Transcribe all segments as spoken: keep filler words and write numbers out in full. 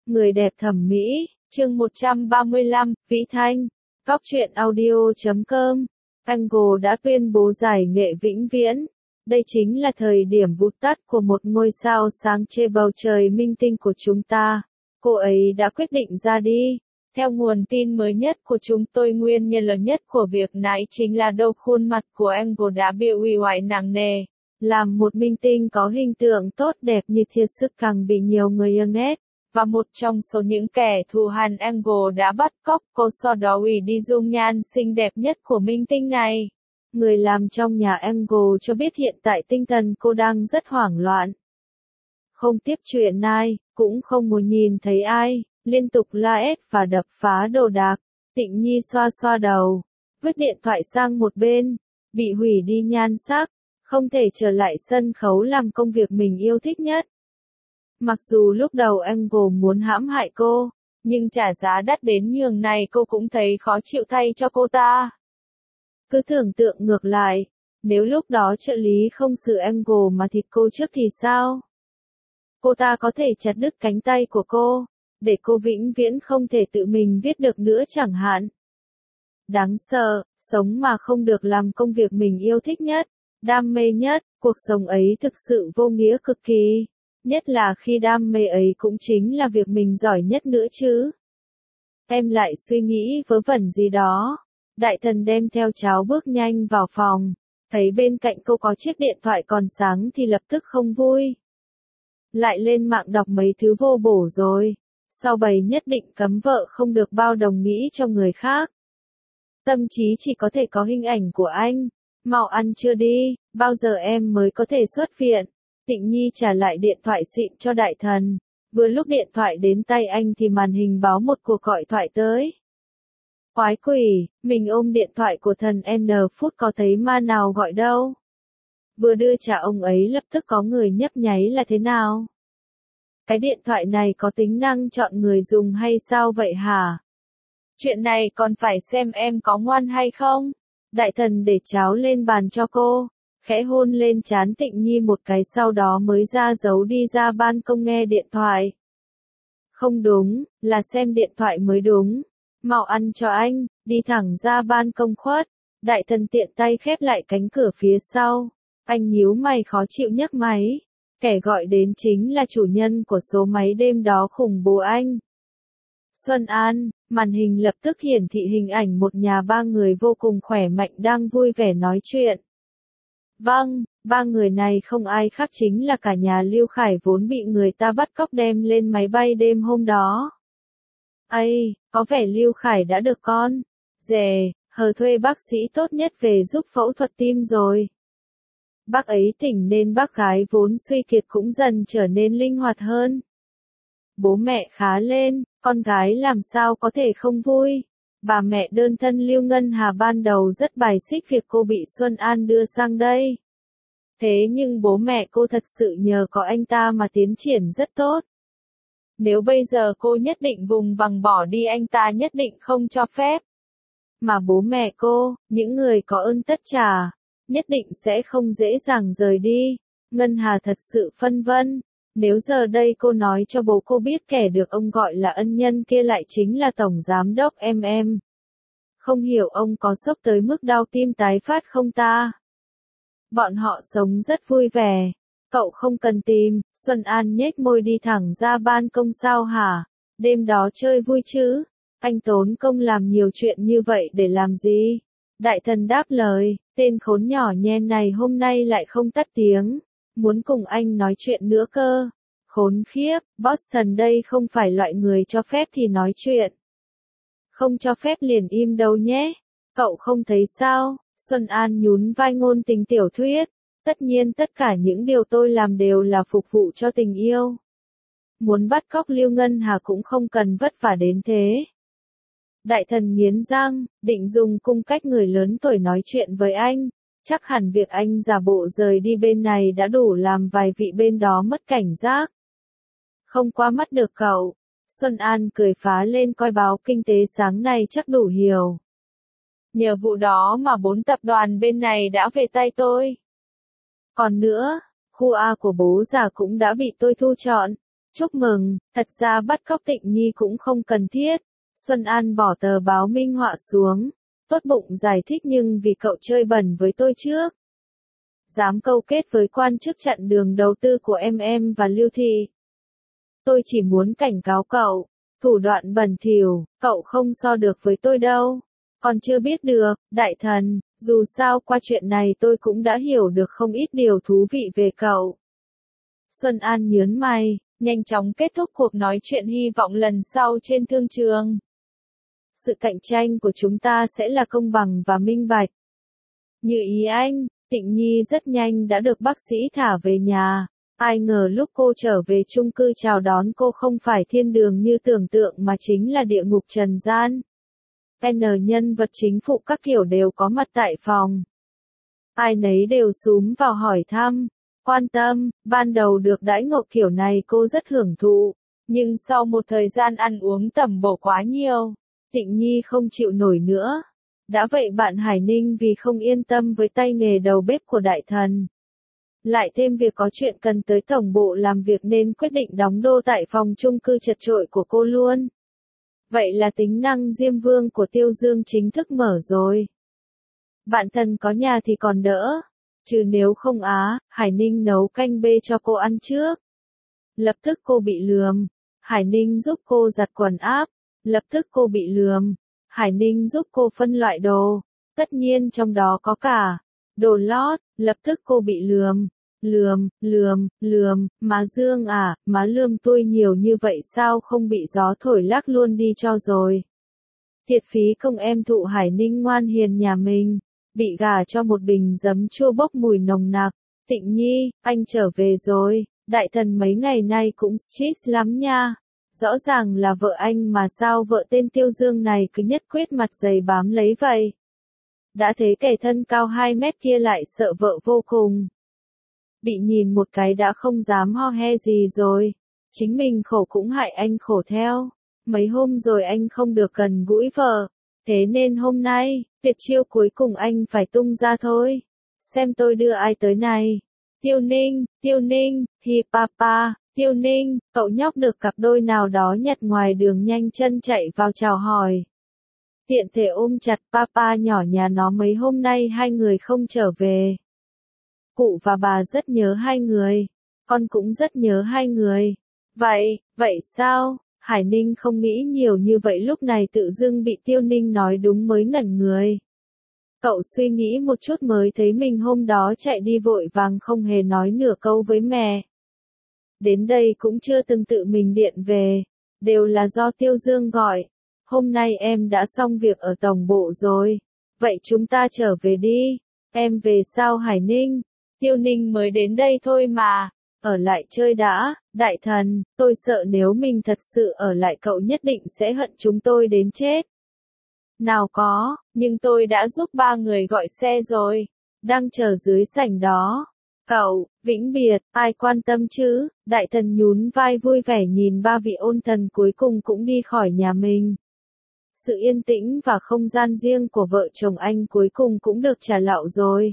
Người đẹp thẩm mỹ, chương một trăm ba mươi lăm, Vĩ Thanh, Cóc truyện audio chấm com. Angle đã tuyên bố giải nghệ vĩnh viễn. Đây chính là thời điểm vụt tắt của một ngôi sao sáng trên bầu trời minh tinh của chúng ta. Cô ấy đã quyết định ra đi. Theo nguồn tin mới nhất của chúng tôi, nguyên nhân lớn nhất của việc nãy chính là đâu khuôn mặt của Angle đã bị hủy hoại nặng nề. Làm một minh tinh có hình tượng tốt đẹp như thiệt sức càng bị nhiều người yêu ghét. Và một trong số những kẻ thù hằn Angle đã bắt cóc cô, sau đó hủy đi dung nhan xinh đẹp nhất của minh tinh này. Người làm trong nhà Angle cho biết hiện tại tinh thần cô đang rất hoảng loạn. Không tiếp chuyện ai, cũng không muốn nhìn thấy ai, liên tục la hét và đập phá đồ đạc. Tịnh Nhi xoa xoa đầu, vứt điện thoại sang một bên, bị hủy đi nhan sắc, không thể trở lại sân khấu làm công việc mình yêu thích nhất. Mặc dù lúc đầu Angle muốn hãm hại cô, nhưng trả giá đắt đến nhường này cô cũng thấy khó chịu thay cho cô ta. Cứ tưởng tượng ngược lại, nếu lúc đó trợ lý không xử Angle mà thịt cô trước thì sao? Cô ta có thể chặt đứt cánh tay của cô, để cô vĩnh viễn không thể tự mình viết được nữa chẳng hạn. Đáng sợ, sống mà không được làm công việc mình yêu thích nhất, đam mê nhất, cuộc sống ấy thực sự vô nghĩa cực kỳ. Nhất là khi đam mê ấy cũng chính là việc mình giỏi nhất nữa chứ. Em lại suy nghĩ vớ vẩn gì đó. Đại thần đem theo cháo bước nhanh vào phòng, thấy bên cạnh cô có chiếc điện thoại còn sáng thì lập tức không vui. Lại lên mạng đọc mấy thứ vô bổ rồi. Sau bày nhất định cấm vợ không được bao đồng nghĩ cho người khác. Tâm trí chỉ có thể có hình ảnh của anh. Mau ăn chưa đi, bao giờ em mới có thể xuất viện? Tịnh Nhi trả lại điện thoại xịn cho đại thần. Vừa lúc điện thoại đến tay anh thì màn hình báo một cuộc gọi thoại tới. Quái quỷ, mình ôm điện thoại của thần N phút có thấy ma nào gọi đâu. Vừa đưa trả ông ấy lập tức có người nhấp nháy là thế nào? Cái điện thoại này có tính năng chọn người dùng hay sao vậy hả? Chuyện này còn phải xem em có ngoan hay không? Đại thần để cháo lên bàn cho cô, khẽ hôn lên trán Tịnh Nhi một cái sau đó mới ra dấu đi ra ban công nghe điện thoại. Không đúng, là xem điện thoại mới đúng. Mau ăn cho anh, đi thẳng ra ban công khuất. Đại thần tiện tay khép lại cánh cửa phía sau. Anh nhíu mày khó chịu nhấc máy. Kẻ gọi đến chính là chủ nhân của số máy đêm đó khủng bố anh. Xuân An, màn hình lập tức hiển thị hình ảnh một nhà ba người vô cùng khỏe mạnh đang vui vẻ nói chuyện. Vâng, ba người này không ai khác chính là cả nhà Lưu Khải vốn bị người ta bắt cóc đem lên máy bay đêm hôm đó. Ây, có vẻ Lưu Khải đã được con rể hờ thuê bác sĩ tốt nhất về giúp phẫu thuật tim rồi. Bác ấy tỉnh nên bác gái vốn suy kiệt cũng dần trở nên linh hoạt hơn. Bố mẹ khá lên, con gái làm sao có thể không vui. Bà mẹ đơn thân Lưu Ngân Hà ban đầu rất bài xích việc cô bị Xuân An đưa sang đây. Thế nhưng bố mẹ cô thật sự nhờ có anh ta mà tiến triển rất tốt. Nếu bây giờ cô nhất định vùng vằng bỏ đi anh ta nhất định không cho phép. Mà bố mẹ cô, những người có ơn tất trả, nhất định sẽ không dễ dàng rời đi. Ngân Hà thật sự phân vân. Nếu giờ đây cô nói cho bố cô biết kẻ được ông gọi là ân nhân kia lại chính là Tổng Giám đốc em em. Không hiểu ông có sốc tới mức đau tim tái phát không ta? Bọn họ sống rất vui vẻ. Cậu không cần tìm. Xuân An nhếch môi đi thẳng ra ban công sao hả? Đêm đó chơi vui chứ? Anh tốn công làm nhiều chuyện như vậy để làm gì? Đại thần đáp lời, tên khốn nhỏ nhen này hôm nay lại không tắt tiếng. Muốn cùng anh nói chuyện nữa cơ. Khốn khiếp, Boston đây không phải loại người cho phép thì nói chuyện. Không cho phép liền im đâu nhé. Cậu không thấy sao? Xuân An nhún vai ngôn tình tiểu thuyết. Tất nhiên tất cả những điều tôi làm đều là phục vụ cho tình yêu. Muốn bắt cóc Lưu Ngân Hà cũng không cần vất vả đến thế. Đại thần nghiến răng, định dùng cung cách người lớn tuổi nói chuyện với anh. Chắc hẳn việc anh giả bộ rời đi bên này đã đủ làm vài vị bên đó mất cảnh giác. Không qua mắt được cậu. Xuân An cười phá lên coi báo kinh tế sáng nay chắc đủ hiểu. Nhờ vụ đó mà bốn tập đoàn bên này đã về tay tôi. Còn nữa, khu A của bố già cũng đã bị tôi thu chọn. Chúc mừng, thật ra bắt cóc Tịnh Nhi cũng không cần thiết. Xuân An bỏ tờ báo minh họa xuống, tốt bụng giải thích nhưng vì cậu chơi bẩn với tôi trước. Dám câu kết với quan chức chặn đường đầu tư của em em và Lưu Thị. Tôi chỉ muốn cảnh cáo cậu, thủ đoạn bẩn thỉu, cậu không so được với tôi đâu. Còn chưa biết được, đại thần, dù sao qua chuyện này tôi cũng đã hiểu được không ít điều thú vị về cậu. Xuân An nhớn mày, nhanh chóng kết thúc cuộc nói chuyện hy vọng lần sau trên thương trường. Sự cạnh tranh của chúng ta sẽ là công bằng và minh bạch. Như ý anh, Tịnh Nhi rất nhanh đã được bác sĩ thả về nhà. Ai ngờ lúc cô trở về chung cư chào đón cô không phải thiên đường như tưởng tượng mà chính là địa ngục trần gian. N nhân vật chính phụ các kiểu đều có mặt tại phòng. Ai nấy đều xúm vào hỏi thăm, quan tâm, ban đầu được đãi ngộ kiểu này cô rất hưởng thụ. Nhưng sau một thời gian ăn uống tẩm bổ quá nhiều, Tịnh Nhi không chịu nổi nữa. Đã vậy bạn Hải Ninh vì không yên tâm với tay nghề đầu bếp của đại thần. Lại thêm việc có chuyện cần tới tổng bộ làm việc nên quyết định đóng đô tại phòng chung cư chật chội của cô luôn. Vậy là tính năng Diêm Vương của Tiêu Dương chính thức mở rồi. Bạn thân có nhà thì còn đỡ. Chứ nếu không á, Hải Ninh nấu canh bê cho cô ăn trước. Lập tức cô bị lườm. Hải Ninh giúp cô giặt quần áp. Lập tức cô bị lườm. Hải Ninh giúp cô phân loại đồ. Tất nhiên trong đó có cả đồ lót. Lập tức cô bị lườm. Lườm, lườm, lườm, má Dương à, má lườm tôi nhiều như vậy sao không bị gió thổi lác luôn đi cho rồi. Thiệt phí công em thụ Hải Ninh ngoan hiền nhà mình, bị gả cho một bình giấm chua bốc mùi nồng nặc. Tịnh Nhi, anh trở về rồi, đại thần mấy ngày nay cũng stress lắm nha. Rõ ràng là vợ anh mà sao vợ tên Tiêu Dương này cứ nhất quyết mặt dày bám lấy vậy. Đã thế kẻ thân cao hai mét kia lại sợ vợ vô cùng. Bị nhìn một cái đã không dám ho he gì rồi. Chính mình khổ cũng hại anh khổ theo. Mấy hôm rồi anh không được gần gũi vợ. Thế nên hôm nay, tuyệt chiêu cuối cùng anh phải tung ra thôi. Xem tôi đưa ai tới này. Tiêu Ninh, Tiêu Ninh, hi papa, Tiêu Ninh, cậu nhóc được cặp đôi nào đó nhặt ngoài đường nhanh chân chạy vào chào hỏi. Tiện thể ôm chặt papa nhỏ nhà nó mấy hôm nay hai người không trở về. Cụ và bà rất nhớ hai người, con cũng rất nhớ hai người. Vậy, vậy sao? Hải Ninh không nghĩ nhiều như vậy lúc này tự dưng bị Tiêu Ninh nói đúng mới ngẩn người. Cậu suy nghĩ một chút mới thấy mình hôm đó chạy đi vội vàng không hề nói nửa câu với mẹ. Đến đây cũng chưa từng tự mình điện về, đều là do Tiêu Dương gọi. Hôm nay em đã xong việc ở tổng bộ rồi, vậy chúng ta trở về đi. Em về sao Hải Ninh? Tiêu Ninh mới đến đây thôi mà, ở lại chơi đã, đại thần, tôi sợ nếu mình thật sự ở lại cậu nhất định sẽ hận chúng tôi đến chết. Nào có, nhưng tôi đã giúp ba người gọi xe rồi, đang chờ dưới sảnh đó. Cậu, vĩnh biệt, ai quan tâm chứ, đại thần nhún vai vui vẻ nhìn ba vị ôn thần cuối cùng cũng đi khỏi nhà mình. Sự yên tĩnh và không gian riêng của vợ chồng anh cuối cùng cũng được trả lạo rồi.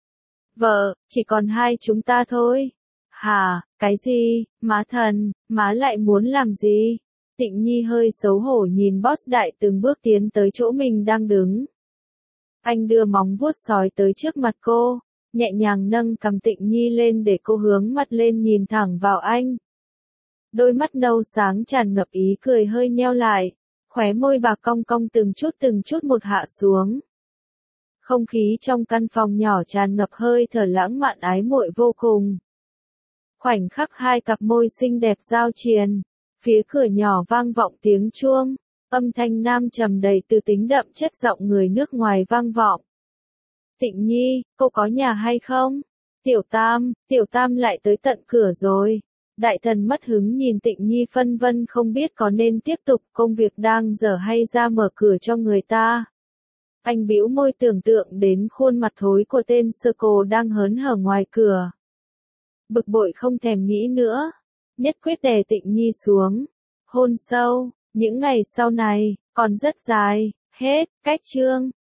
Vợ, chỉ còn hai chúng ta thôi. Hả, cái gì, má thần, má lại muốn làm gì? Tịnh Nhi hơi xấu hổ nhìn boss đại từng bước tiến tới chỗ mình đang đứng. Anh đưa móng vuốt sói tới trước mặt cô, nhẹ nhàng nâng cằm Tịnh Nhi lên để cô hướng mặt lên nhìn thẳng vào anh. Đôi mắt nâu sáng tràn ngập ý cười hơi nheo lại, khóe môi bà cong cong từng chút từng chút một hạ xuống. Không khí trong căn phòng nhỏ tràn ngập hơi thở lãng mạn ái muội vô cùng. Khoảnh khắc hai cặp môi xinh đẹp giao triền, phía cửa nhỏ vang vọng tiếng chuông, âm thanh nam trầm đầy từ tính đậm chất giọng người nước ngoài vang vọng. Tịnh Nhi, cô có nhà hay không? Tiểu Tam, Tiểu Tam lại tới tận cửa rồi. Đại thần mất hứng nhìn Tịnh Nhi phân vân không biết có nên tiếp tục công việc đang dở hay ra mở cửa cho người ta. Anh bĩu môi tưởng tượng đến khuôn mặt thối của tên sơ cô đang hớn hở ngoài cửa. Bực bội không thèm nghĩ nữa, nhất quyết đè Tịnh Nhi xuống. Hôn sâu, những ngày sau này, còn rất dài, hết, cách chương.